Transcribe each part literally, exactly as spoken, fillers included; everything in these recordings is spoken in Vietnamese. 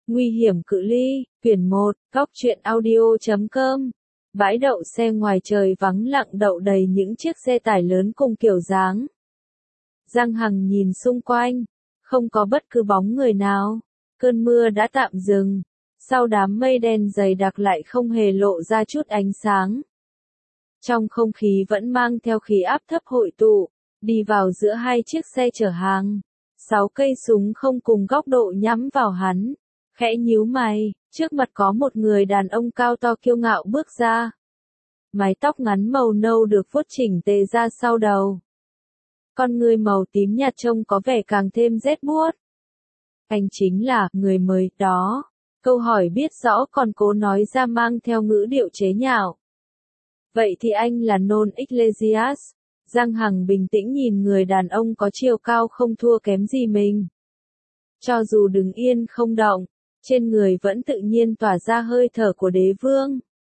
Nguy hiểm cự ly, quyển một, góc truyện audio chấm com. Bãi đậu xe ngoài trời vắng lặng đậu đầy những chiếc xe tải lớn cùng kiểu dáng. Giang Hằng nhìn xung quanh, không có bất cứ bóng người nào. Cơn mưa đã tạm dừng, sau đám mây đen dày đặc lại không hề lộ ra chút ánh sáng. Trong không khí vẫn mang theo khí áp thấp hội tụ, đi vào giữa hai chiếc xe chở hàng. Sáu cây súng không cùng góc độ nhắm vào hắn. Khẽ nhíu mày, trước mặt có một người đàn ông cao to kiêu ngạo bước ra. Mái tóc ngắn màu nâu được vuốt chỉnh tề ra sau đầu. Con người màu tím nhạt trông có vẻ càng thêm rét buốt. Anh chính là người mới đó. Câu hỏi biết rõ còn cố nói ra mang theo ngữ điệu chế nhạo. Vậy thì anh là Non Iglesias. Giang Hằng bình tĩnh nhìn người đàn ông có chiều cao không thua kém gì mình. Cho dù đứng yên không động, trên người vẫn tự nhiên tỏa ra hơi thở của đế vương.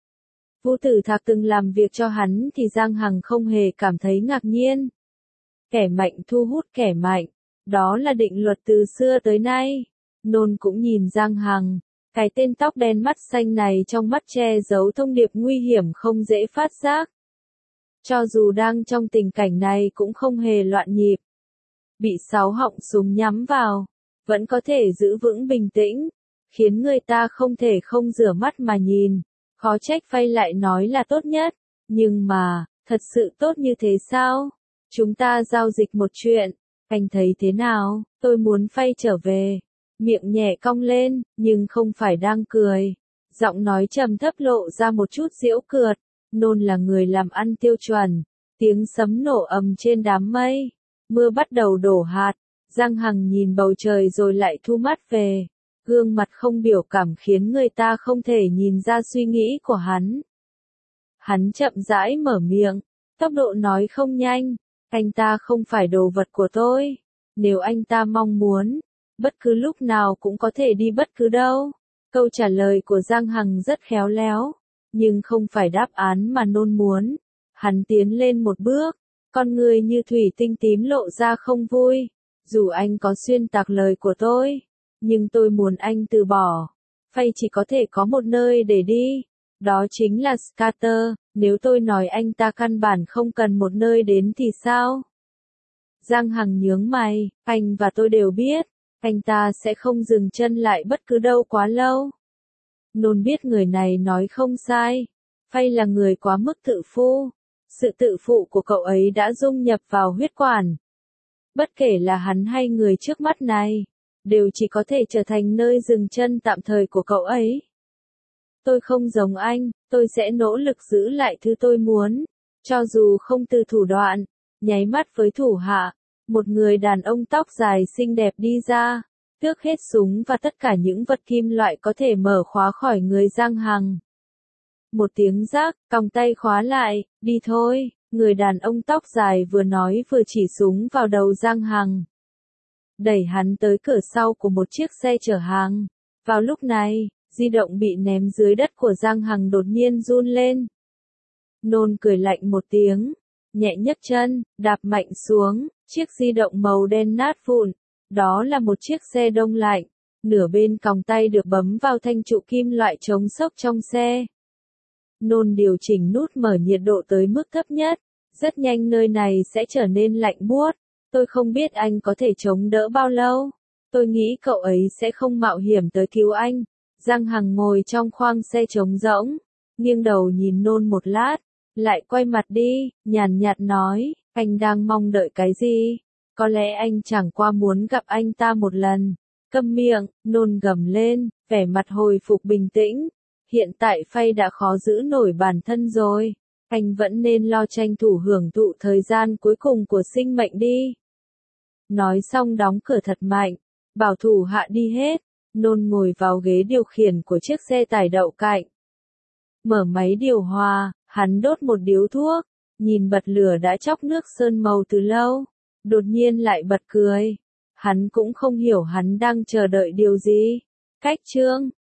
Vũ Tử Thạc từng làm việc cho hắn thì Giang Hằng không hề cảm thấy ngạc nhiên. Kẻ mạnh thu hút kẻ mạnh, đó là định luật từ xưa tới nay. Nôn cũng nhìn Giang Hằng, cái tên tóc đen mắt xanh này trong mắt che giấu thông điệp nguy hiểm không dễ phát giác. Cho dù đang trong tình cảnh này cũng không hề loạn nhịp. Bị sáu họng súng nhắm vào, vẫn có thể giữ vững bình tĩnh, khiến người ta không thể không rửa mắt mà nhìn. Khó trách Phay lại nói là tốt nhất, nhưng mà, thật sự tốt như thế sao? Chúng ta giao dịch một chuyện, anh thấy thế nào? Tôi muốn Phay trở về. Miệng nhẹ cong lên, nhưng không phải đang cười. Giọng nói trầm thấp lộ ra một chút giễu cợt. Nôn là người làm ăn tiêu chuẩn. Tiếng sấm nổ ầm trên đám mây. Mưa bắt đầu đổ hạt. Giang Hằng nhìn bầu trời rồi lại thu mắt về. Gương mặt không biểu cảm khiến người ta không thể nhìn ra suy nghĩ của hắn. Hắn chậm rãi mở miệng. Tốc độ nói không nhanh. Anh ta không phải đồ vật của tôi. Nếu anh ta mong muốn, bất cứ lúc nào cũng có thể đi bất cứ đâu. Câu trả lời của Giang Hằng rất khéo léo, nhưng không phải đáp án mà Nôn muốn. Hắn tiến lên một bước, con người như thủy tinh tím lộ ra không vui. Dù anh có xuyên tạc lời của tôi, nhưng tôi muốn anh từ bỏ. Phay chỉ có thể có một nơi để đi, đó chính là Scatter. Nếu tôi nói anh ta căn bản không cần một nơi đến thì sao? Giang Hằng nhướng mày, anh và tôi đều biết, anh ta sẽ không dừng chân lại bất cứ đâu quá lâu. Nôn biết người này nói không sai. Phay là người quá mức tự phụ. Sự tự phụ của cậu ấy đã dung nhập vào huyết quản. Bất kể là hắn hay người trước mắt này, đều chỉ có thể trở thành nơi dừng chân tạm thời của cậu ấy. Tôi không giống anh, tôi sẽ nỗ lực giữ lại thứ tôi muốn, cho dù không từ thủ đoạn. Nháy mắt với thủ hạ, một người đàn ông tóc dài xinh đẹp đi ra, tước hết súng và tất cả những vật kim loại có thể mở khóa khỏi người Giang Hằng. Một tiếng rác, còng tay khóa lại, đi thôi, người đàn ông tóc dài vừa nói vừa chỉ súng vào đầu Giang Hằng. Đẩy hắn tới cửa sau của một chiếc xe chở hàng. Vào lúc này, di động bị ném dưới đất của Giang Hằng đột nhiên run lên. Nôn cười lạnh một tiếng, nhẹ nhấc chân, đạp mạnh xuống, chiếc di động màu đen nát vụn. Đó là một chiếc xe đông lạnh, nửa bên còng tay được bấm vào thanh trụ kim loại chống sốc trong xe. Nôn điều chỉnh nút mở nhiệt độ tới mức thấp nhất, rất nhanh nơi này sẽ trở nên lạnh buốt. Tôi không biết anh có thể chống đỡ bao lâu. Tôi nghĩ cậu ấy sẽ không mạo hiểm tới cứu anh. Giang Hằng ngồi trong khoang xe trống rỗng, nghiêng đầu nhìn Nôn một lát, lại quay mặt đi, nhàn nhạt nói, anh đang mong đợi cái gì? Có lẽ anh chẳng qua muốn gặp anh ta một lần. Câm miệng, Nôn gầm lên, vẻ mặt hồi phục bình tĩnh. Hiện tại Phay đã khó giữ nổi bản thân rồi. Anh vẫn nên lo tranh thủ hưởng thụ thời gian cuối cùng của sinh mệnh đi. Nói xong đóng cửa thật mạnh, bảo thủ hạ đi hết. Nôn ngồi vào ghế điều khiển của chiếc xe tải đậu cạnh. Mở máy điều hòa, hắn đốt một điếu thuốc, nhìn bật lửa đã chóc nước sơn màu từ lâu. Đột nhiên lại bật cười. Hắn cũng không hiểu hắn đang chờ đợi điều gì. Cách chương